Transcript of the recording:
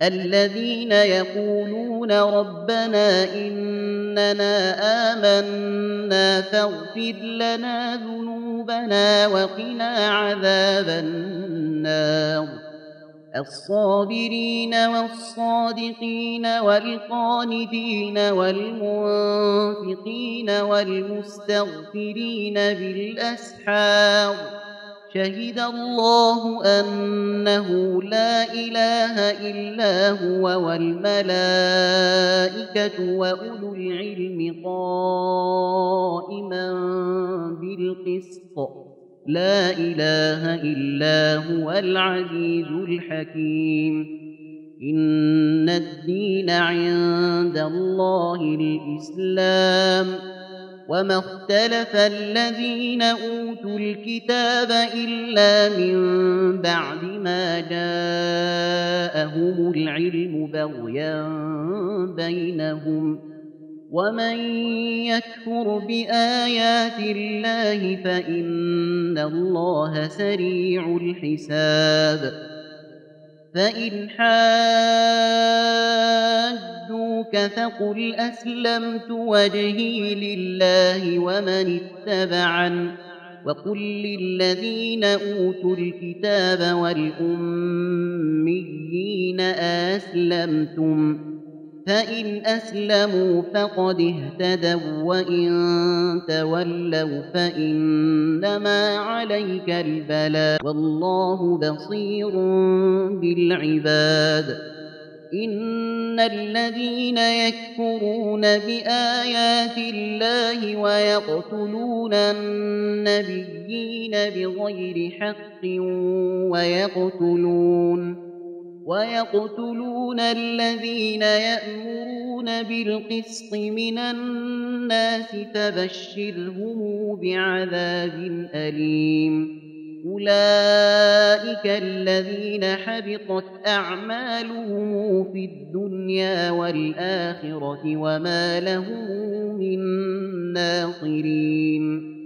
الذين يقولون ربنا إننا آمنا فاغفر لنا ذنوبنا وقنا عذاب النار الصابرين والصادقين والقانتين والمنفقين والمستغفرين بالأسحار شهد الله أنه لا إله إلا هو والملائكة وأولو العلم قائما بالقسط لا إله إلا هو العزيز الحكيم إن الدين عند الله الإسلام وما اختلف الذين أوتوا الكتاب إلا من بعد ما جاءهم العلم بغيا بينهم ومن يكفر بآيات الله فإن الله سريع الحساب فإن حاجوك فقل أسلمت وجهي لله ومن اتبعن وقل للذين أوتوا الكتاب والأميين أسلمتم فإن أسلموا فقد اهتدوا وإن تولوا فإنما عليك البلاغ والله بصير بالعباد إن الذين يكفرون بآيات الله ويقتلون النبيين بغير حق ويقتلون الذين يأمرون بالقسط من الناس فبشرهم بعذاب أليم أولئك الذين حبطت أعمالهم في الدنيا والآخرة وما لهم من ناصرين